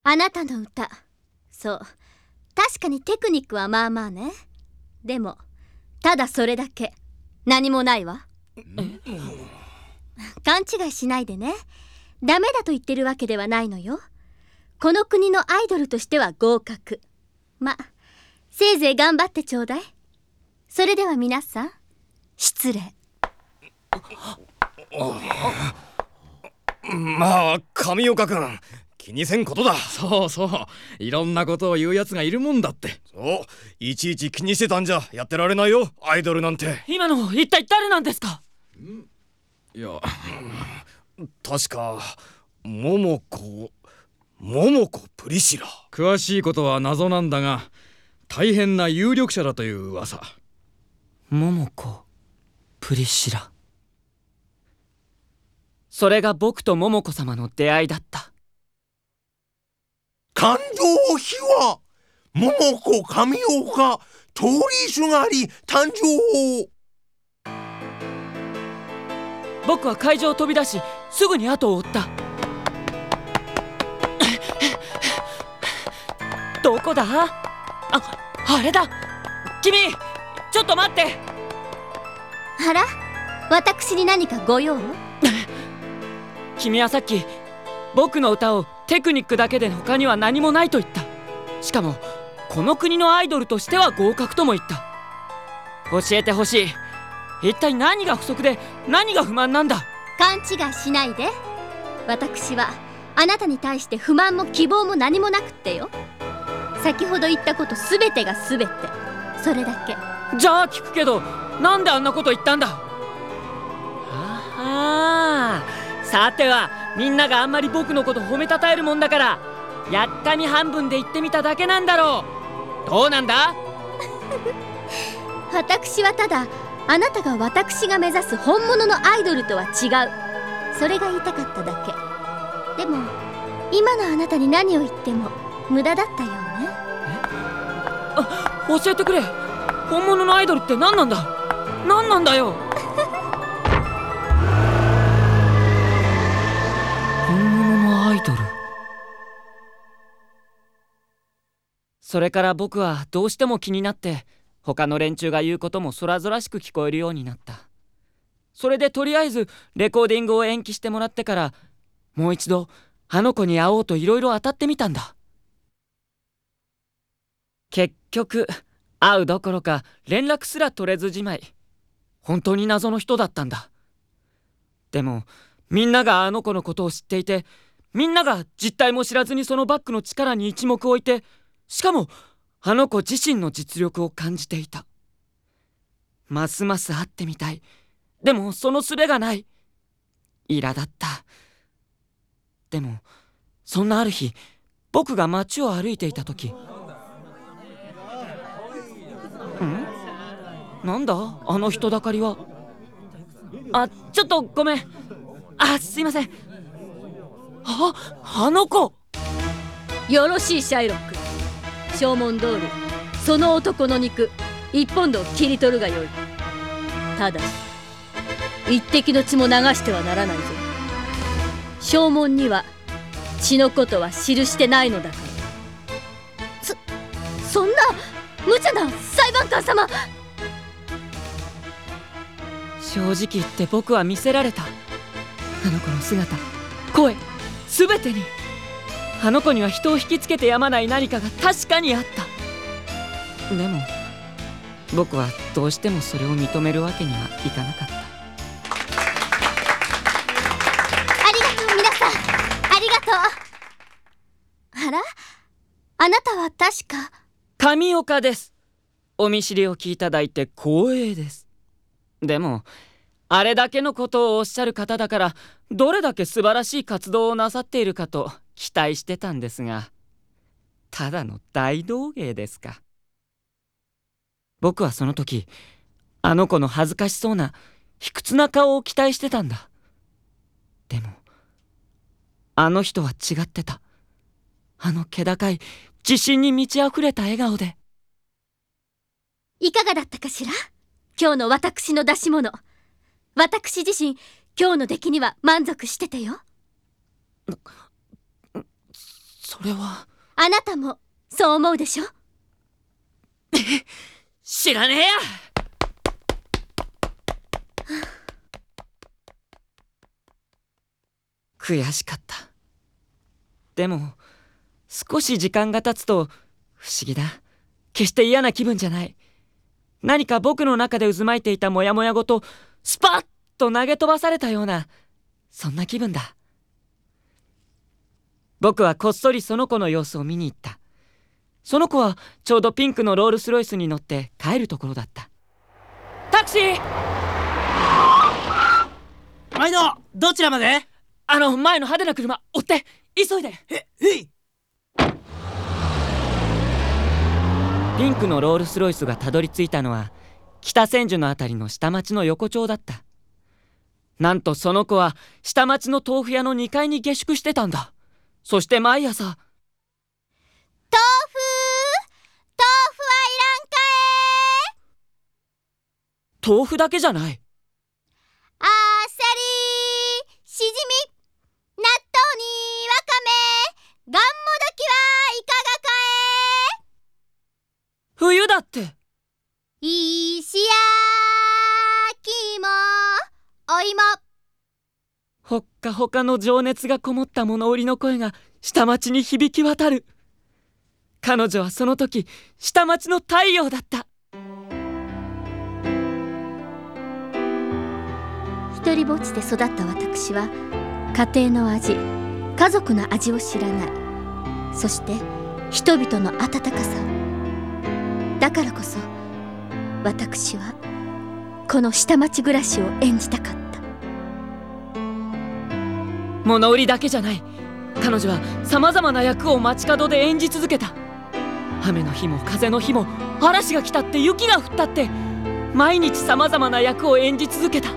あなたの歌、そう、確かにテクニックはまあまあね。でもただそれだけ、何もないわ。勘違いしないでね。ダメだと言ってるわけではないのよ。この国のアイドルとしては合格。せいぜい頑張ってちょうだい。それでは皆さん、失礼。 まあ上岡君、気にせんことだ。 そうそう、いろんなことを言うやつがいるもんだって。 そう、いちいち気にしてたんじゃやってられないよ、アイドルなんて。 今の一体誰なんですか？ いや、 確か桃子プリシラ。 詳しいことは謎なんだが、大変な有力者だという噂。 桃子プリシラ、それが僕と桃子様の出会いだった。 感動秘話、桃子神岡通りすがり誕生。 僕は会場を飛び出し、すぐに後を追った。どこだ？あれだ。君、ちょっと待って。 あら、私に何かご用？ 君はさっき僕の歌をテクニックだけで他には何もないと言った。しかもこの国のアイドルとしては合格とも言った。教えてほしい。一体何が不足で何が不満なんだ？ 勘違いしないで。私はあなたに対して不満も希望も何もなくってよ。先ほど言ったこと全てが全て、それだけ。 じゃあ聞くけど、なんであんなこと言ったんだ？さてはみんながあんまり僕のこと褒めたたえるもんだから、やっかみ半分で言ってみただけなんだろう。どうなんだ？ 私はただ、あなたが私が目指す本物のアイドルとは違う、それが言いたかっただけ。でも今のあなたに何を言っても無駄だったようね。 教えてくれ。本物のアイドルって何なんだ？何なんだよ。本物のアイドル。それから僕はどうしても気になって、他の連中が言うことも空々しく聞こえるようになった。それでとりあえずレコーディングを延期してもらってから、もう一度あの子に会おうといろいろ当たってみたんだ。結局会うどころか連絡すら取れずじまい。本当に謎の人だったんだ。でもみんながあの子のことを知っていて、みんなが実態も知らずにそのバックの力に一目置いて、しかもあの子自身の実力を感じていた。ますます会ってみたい。でもその術がない。苛立った。でもそんなある日、僕が街を歩いていた時、なんだあの人だかりは。ちょっとごめん。すいません。あの子。 よろしいシャイロック。証文通りその男の肉一本でを切り取るがよい。ただし一滴の血も流してはならないぞ。証文には血のことは記してないのだから。そんな無茶な裁判官様。 正直言って僕は見せられた。あの子の姿、声、すべてに。あの子には人を引きつけてやまない何かが確かにあった。でも僕はどうしてもそれを認めるわけにはいかなかった。 ありがとう皆さん、ありがとう。あら、あなたは確か神岡です。お見知りを聞いただいて光栄です。でもあれだけのことをおっしゃる方だから、どれだけ素晴らしい活動をなさっているかと期待してたんですが、ただの大道芸ですか。僕はその時、あの子の恥ずかしそうな卑屈な顔を期待してたんだ。でもあの人は違ってた。あの気高い自信に満ち溢れた笑顔で。 いかがだったかしら、今日の私の出し物。私自身今日の出来には満足しててよ。 それは。 あなたもそう思うでしょ？ 知らねえや。悔しかった。でも少し時間が経つと不思議だ。決して嫌な気分じゃない。何か僕の中で渦巻いていたモヤモヤごとスパッと投げ飛ばされたような、そんな気分だ。僕はこっそりその子の様子を見に行った。その子はちょうどピンクのロールスロイスに乗って帰るところだった。タクシー！ 毎度、どちらまで？ 前の派手な車追って、急いで。ピンクのロールスロイスがたどり着いたのは北千住のあたりの下町の横丁だった。なんとその子は下町の豆腐屋の2階に下宿してたんだ。そして毎朝、豆腐はいらんかえ。豆腐だけじゃない。 あさり、しじみ、納豆にわかめ、がんもどきはいかがかえ。 冬だって。 石焼きもお芋。 ほっかほかの情熱がこもった物売りの声が下町に響き渡る。彼女はその時下町の太陽だった。 一人ぼっちで育った私は家庭の味、家族の味を知らない。そして人々の温かさを。だからこそ私はこの下町暮らしを演じたかった。 物売りだけじゃない。彼女はさまざまな役を街角で演じ続けた。雨の日も風の日も、嵐が来たって雪が降ったって、毎日さまざまな役を演じ続けた。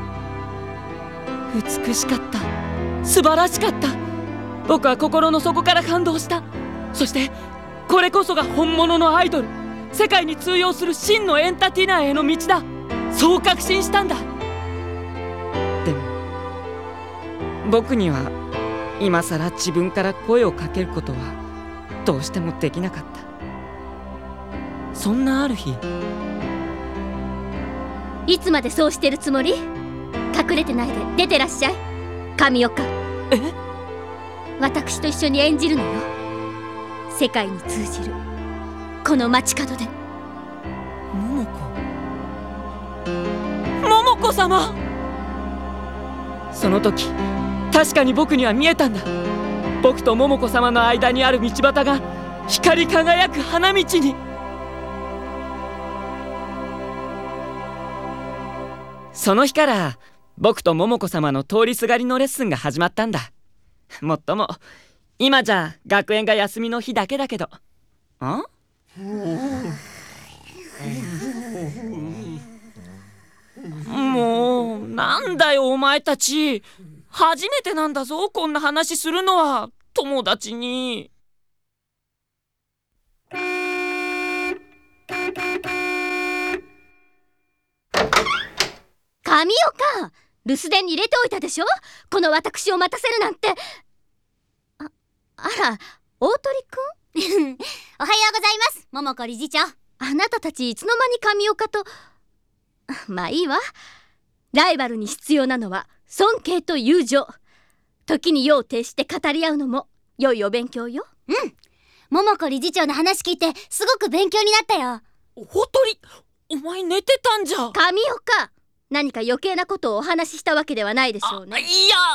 美しかった。素晴らしかった。僕は心の底から感動した。そしてこれこそが本物のアイドル、世界に通用する真のエンターテイナーへの道だ。そう確信したんだ。でも僕には今さら自分から声をかけることはどうしてもできなかった。そんなある日、 いつまでそうしてるつもり？隠れてないで出てらっしゃい、神岡。私と一緒に演じるのよ。世界に通じるこの街角で。 桃子様。その時確かに僕には見えたんだ。僕と桃子様の間にある道端が光り輝く花道に。その日から僕と桃子様の通りすがりのレッスンが始まったんだ。もっとも今じゃ学園が休みの日だけだけど。もうなんだよお前たち。初めてなんだぞ、こんな話するのは友達に。 神岡、留守電に入れておいたでしょ。この私を待たせるなんて。あら、大鳥くんおはようございます、桃子理事長。あなたたちいつの間に神岡と。まあいいわ。ライバルに必要なのは尊敬と友情。時に夜を呈して語り合うのも良いお勉強よ。桃子理事長の話聞いてすごく勉強になったよ。 大鳥、お前寝てたんじゃ。 神岡、何か余計なことをお話ししたわけではないでしょうね。 いや、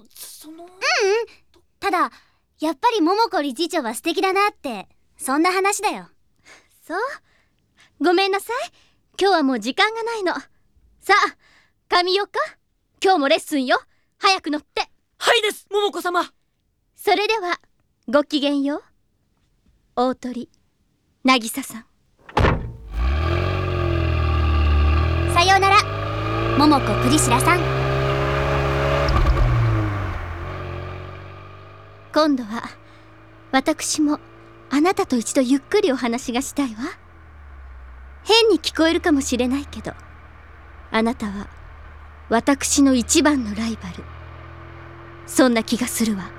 ただやっぱり桃子理事長は素敵だなって、そんな話だよ。 そう、ごめんなさい、今日はもう時間がないの。さあ神岡、今日もレッスンよ。早く乗って。 はいです、桃子様。 それではごきげんよう、大鳥渚さん。 さようなら、桃子クリシラさん。 今度は私もあなたと一度ゆっくりお話がしたいわ。変に聞こえるかもしれないけど、あなたは私の一番のライバル、そんな気がするわ。